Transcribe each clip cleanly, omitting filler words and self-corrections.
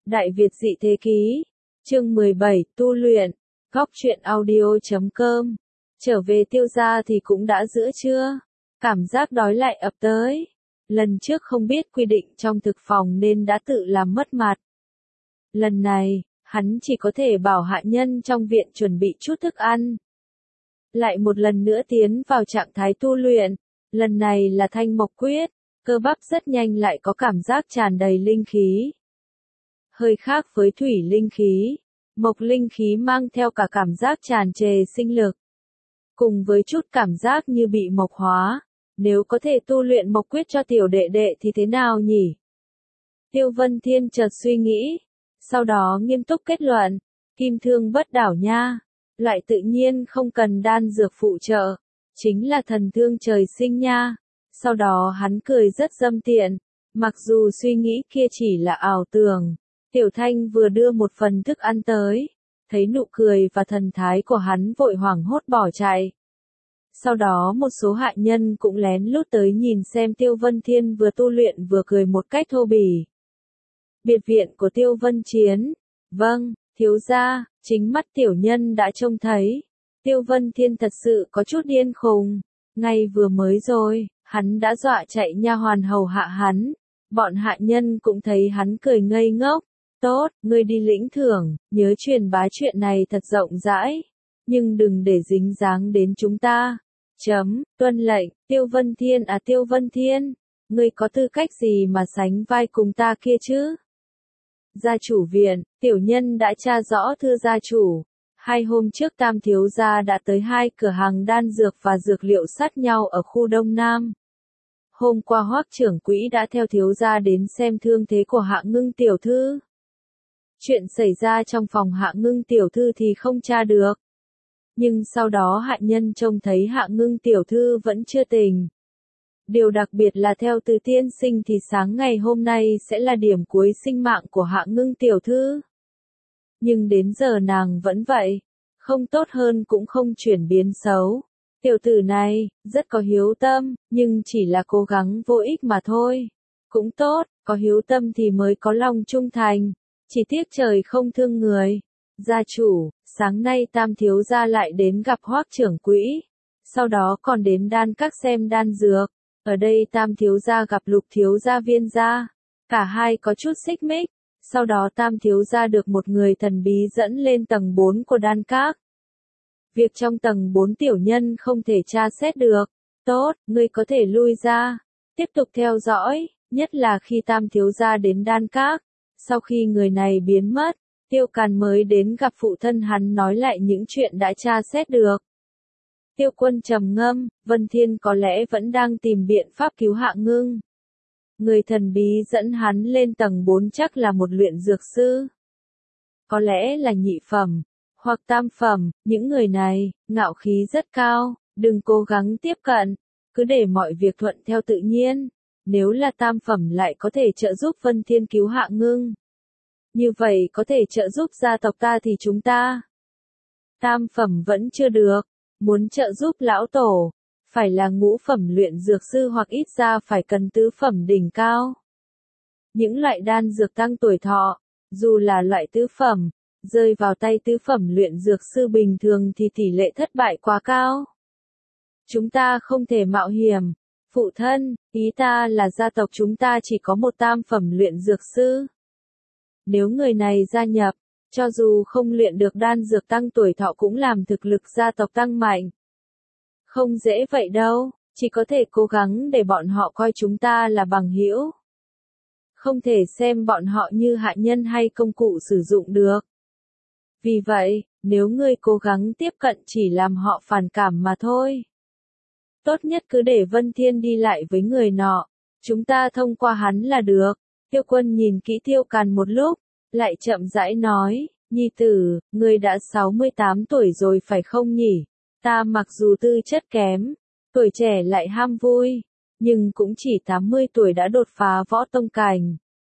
Đại Việt dị thế ký, chương 17, tu luyện, góc truyện audio.com. Trở về Tiêu gia thì cũng đã giữa trưa, cảm giác đói lại ập tới. Lần trước không biết quy định trong thực phòng nên đã tự làm mất mặt. Lần này, hắn chỉ có thể bảo hạ nhân trong viện chuẩn bị chút thức ăn. Lại một lần nữa tiến vào trạng thái tu luyện, lần này là thanh mộc quyết, cơ bắp rất nhanh lại có cảm giác tràn đầy linh khí. Hơi khác với thủy linh khí, mộc linh khí mang theo cả cảm giác tràn trề sinh lực. Cùng với chút cảm giác như bị mộc hóa, nếu có thể tu luyện mộc quyết cho tiểu đệ đệ thì thế nào nhỉ? Tiêu Vân Thiên chợt suy nghĩ, sau đó nghiêm túc kết luận, kim thương bất đảo nha, loại tự nhiên không cần đan dược phụ trợ, chính là thần thương trời sinh nha. Sau đó hắn cười rất dâm tiện, mặc dù suy nghĩ kia chỉ là ảo tưởng. Tiểu Thanh vừa đưa một phần thức ăn tới, thấy nụ cười và thần thái của hắn vội hoảng hốt bỏ chạy. Sau đó một số hạ nhân cũng lén lút tới nhìn xem Tiêu Vân Thiên vừa tu luyện vừa cười một cách thô bỉ. Biệt viện của Tiêu Vân Chiến, vâng, thiếu gia, chính mắt tiểu nhân đã trông thấy. Tiêu Vân Thiên thật sự có chút điên khùng, ngay vừa mới rồi, hắn đã dọa chạy nha hoàn hầu hạ hắn. Bọn hạ nhân cũng thấy hắn cười ngây ngốc. Tốt, ngươi đi lĩnh thưởng, nhớ truyền bá chuyện này thật rộng rãi, nhưng đừng để dính dáng đến chúng ta. Tuân lệnh, Tiêu Vân Thiên à Tiêu Vân Thiên, ngươi có tư cách gì mà sánh vai cùng ta kia chứ? Gia chủ viện, tiểu nhân đã tra rõ thưa gia chủ, 2 hôm trước Tam thiếu gia đã tới 2 cửa hàng đan dược và dược liệu sát nhau ở khu Đông Nam. Hôm qua Hoắc trưởng quỹ đã theo thiếu gia đến xem thương thế của Hạ Ngưng tiểu thư. Chuyện xảy ra trong phòng Hạ Ngưng tiểu thư thì không tra được. Nhưng sau đó hạ nhân trông thấy Hạ Ngưng tiểu thư vẫn chưa tỉnh. Điều đặc biệt là theo Từ tiên sinh thì sáng ngày hôm nay sẽ là điểm cuối sinh mạng của Hạ Ngưng tiểu thư. Nhưng đến giờ nàng vẫn vậy, không tốt hơn cũng không chuyển biến xấu. Tiểu tử này, rất có hiếu tâm, nhưng chỉ là cố gắng vô ích mà thôi. Cũng tốt, có hiếu tâm thì mới có lòng trung thành. Chỉ tiếc trời không thương người. Gia chủ, sáng nay Tam thiếu gia lại đến gặp Hoắc trưởng quỹ, sau đó còn đến đan các xem đan dược. Ở đây Tam thiếu gia gặp Lục thiếu gia Viên gia, cả hai có chút xích mích. Sau đó Tam thiếu gia được một người thần bí dẫn lên tầng 4 của đan các. Việc trong tầng 4 tiểu nhân không thể tra xét được. Tốt, ngươi có thể lui ra, tiếp tục theo dõi, nhất là khi Tam thiếu gia đến đan các. Sau khi người này biến mất, Tiêu Càn mới đến gặp phụ thân hắn nói lại những chuyện đã tra xét được. Tiêu Quân trầm ngâm, Vân Thiên có lẽ vẫn đang tìm biện pháp cứu Hạ Ngưng. Người thần bí dẫn hắn lên tầng 4 chắc là một luyện dược sư. Có lẽ là nhị phẩm, hoặc tam phẩm, những người này, ngạo khí rất cao, đừng cố gắng tiếp cận, cứ để mọi việc thuận theo tự nhiên. Nếu là tam phẩm lại có thể trợ giúp Vân Thiên cứu Hạ Ngưng. Như vậy có thể trợ giúp gia tộc ta thì chúng ta. Tam phẩm vẫn chưa được, muốn trợ giúp lão tổ, phải là ngũ phẩm luyện dược sư hoặc ít ra phải cần tứ phẩm đỉnh cao. Những loại đan dược tăng tuổi thọ, dù là loại tứ phẩm, rơi vào tay tứ phẩm luyện dược sư bình thường thì tỷ lệ thất bại quá cao. Chúng ta không thể mạo hiểm. Phụ thân, ý ta là gia tộc chúng ta chỉ có một tam phẩm luyện dược sư. Nếu người này gia nhập, cho dù không luyện được đan dược tăng tuổi thọ cũng làm thực lực gia tộc tăng mạnh. Không dễ vậy đâu, chỉ có thể cố gắng để bọn họ coi chúng ta là bằng hữu. Không thể xem bọn họ như hạ nhân hay công cụ sử dụng được. Vì vậy, nếu ngươi cố gắng tiếp cận chỉ làm họ phản cảm mà thôi. Tốt nhất cứ để Vân Thiên đi lại với người nọ, chúng ta thông qua hắn là được. Tiêu Quân nhìn kỹ Tiêu Càn một lúc, lại chậm rãi nói, nhi tử, ngươi đã 68 tuổi rồi phải không nhỉ? Ta mặc dù tư chất kém, tuổi trẻ lại ham vui, nhưng cũng chỉ 80 tuổi đã đột phá võ tông cảnh.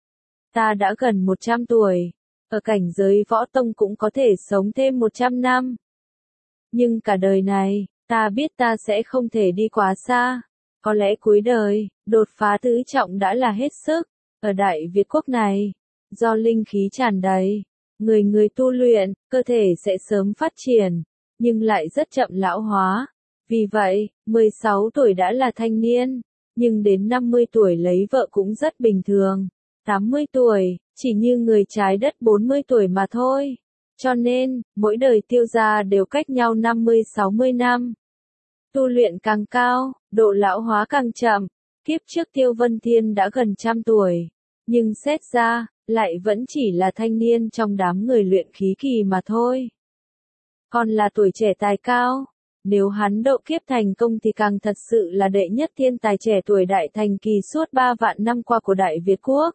Ta đã gần 100 tuổi, ở cảnh giới võ tông cũng có thể sống thêm 100 năm. Nhưng cả đời này, ta biết ta sẽ không thể đi quá xa. Có lẽ cuối đời, đột phá tứ trọng đã là hết sức. Ở Đại Việt quốc này, do linh khí tràn đầy. Người tu luyện, cơ thể sẽ sớm phát triển, nhưng lại rất chậm lão hóa. Vì vậy, 16 tuổi đã là thanh niên, nhưng đến 50 tuổi lấy vợ cũng rất bình thường. 80 tuổi, chỉ như người trái đất 40 tuổi mà thôi. Cho nên, mỗi đời Tiêu gia đều cách nhau 50-60 năm. Tu luyện càng cao, độ lão hóa càng chậm. Kiếp trước Tiêu Vân Thiên đã gần 100 tuổi, nhưng xét ra, lại vẫn chỉ là thanh niên trong đám người luyện khí kỳ mà thôi. Còn là tuổi trẻ tài cao, nếu hắn độ kiếp thành công thì càng thật sự là đệ nhất thiên tài trẻ tuổi đại thành kỳ suốt 3 vạn năm qua của Đại Việt Quốc.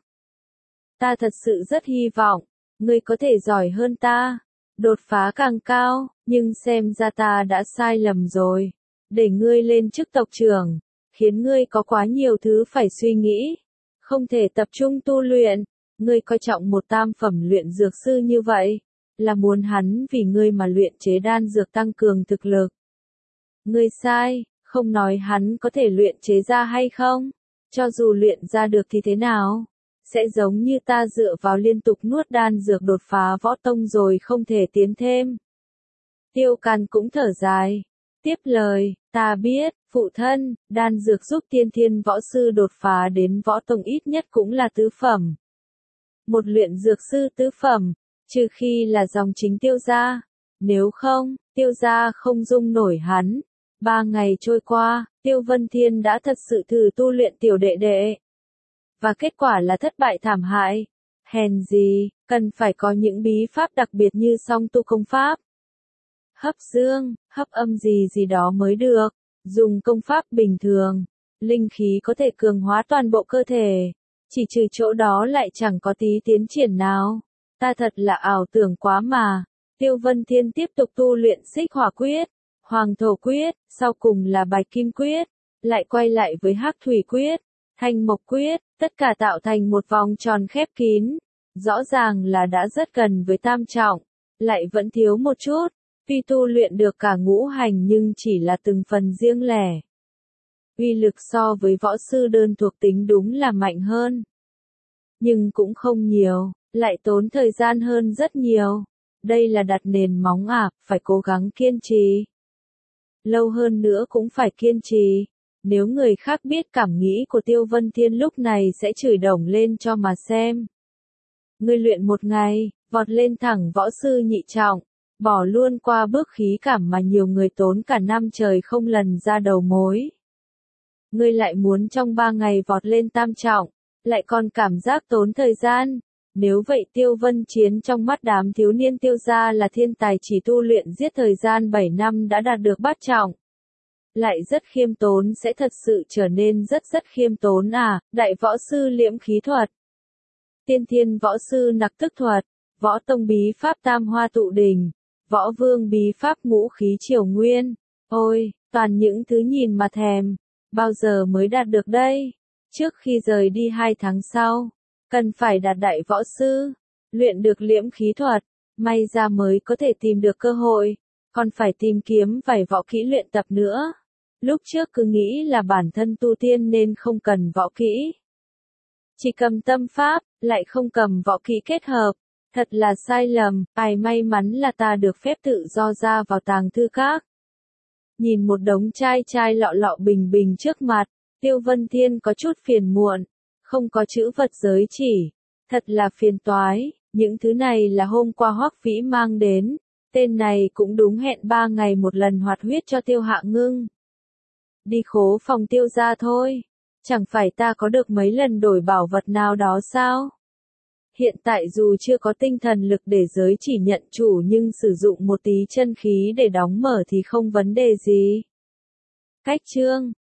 Ta thật sự rất hy vọng, ngươi có thể giỏi hơn ta, đột phá càng cao, nhưng xem ra ta đã sai lầm rồi. Để ngươi lên chức tộc trưởng, khiến ngươi có quá nhiều thứ phải suy nghĩ, không thể tập trung tu luyện. Ngươi coi trọng một tam phẩm luyện dược sư như vậy, là muốn hắn vì ngươi mà luyện chế đan dược tăng cường thực lực. Ngươi sai, không nói hắn có thể luyện chế ra hay không, cho dù luyện ra được thì thế nào, sẽ giống như ta dựa vào liên tục nuốt đan dược đột phá võ tông rồi không thể tiến thêm. Tiêu Càn cũng thở dài, tiếp lời, ta biết, phụ thân, đan dược giúp tiên thiên võ sư đột phá đến võ tông ít nhất cũng là tứ phẩm. Một luyện dược sư tứ phẩm, trừ khi là dòng chính Tiêu gia, nếu không, Tiêu gia không dung nổi hắn. 3 ngày trôi qua, Tiêu Vân Thiên đã thật sự thử tu luyện tiểu đệ đệ. Và kết quả là thất bại thảm hại. Hèn gì, cần phải có những bí pháp đặc biệt như song tu công pháp. Hấp dương, hấp âm gì đó mới được. Dùng công pháp bình thường, linh khí có thể cường hóa toàn bộ cơ thể. Chỉ trừ chỗ đó lại chẳng có tí tiến triển nào. Ta thật là ảo tưởng quá mà. Tiêu Vân Thiên tiếp tục tu luyện xích hỏa quyết, hoàng thổ quyết, sau cùng là bạch kim quyết, lại quay lại với hắc thủy quyết, thanh mộc quyết, tất cả tạo thành một vòng tròn khép kín. Rõ ràng là đã rất gần với tam trọng, lại vẫn thiếu một chút. Tuy tu luyện được cả ngũ hành nhưng chỉ là từng phần riêng lẻ. Uy lực so với võ sư đơn thuộc tính đúng là mạnh hơn. Nhưng cũng không nhiều, lại tốn thời gian hơn rất nhiều. Đây là đặt nền móng phải cố gắng kiên trì. Lâu hơn nữa cũng phải kiên trì. Nếu người khác biết cảm nghĩ của Tiêu Vân Thiên lúc này sẽ chửi đồng lên cho mà xem. Ngươi luyện một ngày, vọt lên thẳng võ sư nhị trọng, bỏ luôn qua bước khí cảm mà nhiều người tốn cả năm trời không lần ra đầu mối. Ngươi lại muốn trong 3 ngày vọt lên tam trọng, lại còn cảm giác tốn thời gian. Nếu vậy Tiêu Vân Chiến trong mắt đám thiếu niên Tiêu gia là thiên tài chỉ tu luyện giết thời gian 7 năm đã đạt được bát trọng. Lại rất khiêm tốn sẽ thật sự trở nên rất khiêm tốn đại võ sư liễm khí thuật. Tiên thiên võ sư nặc tức thuật, võ tông bí pháp tam hoa tụ đỉnh, võ vương bí pháp ngũ khí triều nguyên. Ôi, toàn những thứ nhìn mà thèm, bao giờ mới đạt được đây? Trước khi rời đi 2 tháng sau, cần phải đạt đại võ sư, luyện được liễm khí thuật, may ra mới có thể tìm được cơ hội, còn phải tìm kiếm vài võ kỹ luyện tập nữa. Lúc trước cứ nghĩ là bản thân tu tiên nên không cần võ kỹ. Chỉ cầm tâm pháp, lại không cầm võ kỹ kết hợp. Thật là sai lầm, may mắn là ta được phép tự do ra vào tàng thư các. Nhìn một đống chai lọ lọ bình trước mặt, Tiêu Vân Thiên có chút phiền muộn, không có chữ vật giới chỉ. Thật là phiền toái, những thứ này là hôm qua Hoắc Vĩ mang đến, tên này cũng đúng hẹn 3 ngày một lần hoạt huyết cho Tiêu Hạ Ngưng. Đi khố phòng Tiêu gia thôi, chẳng phải ta có được mấy lần đổi bảo vật nào đó sao? Hiện tại dù chưa có tinh thần lực để giới chỉ nhận chủ nhưng sử dụng một tí chân khí để đóng mở thì không vấn đề gì. Cách chương